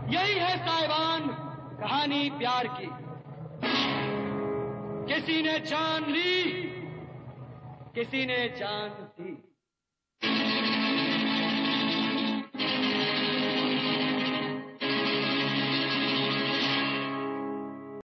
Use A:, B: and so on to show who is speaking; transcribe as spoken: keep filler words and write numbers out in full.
A: यही है साहिबान कहानी प्यार की। किसी ने जान ली, किसी ने जान दी।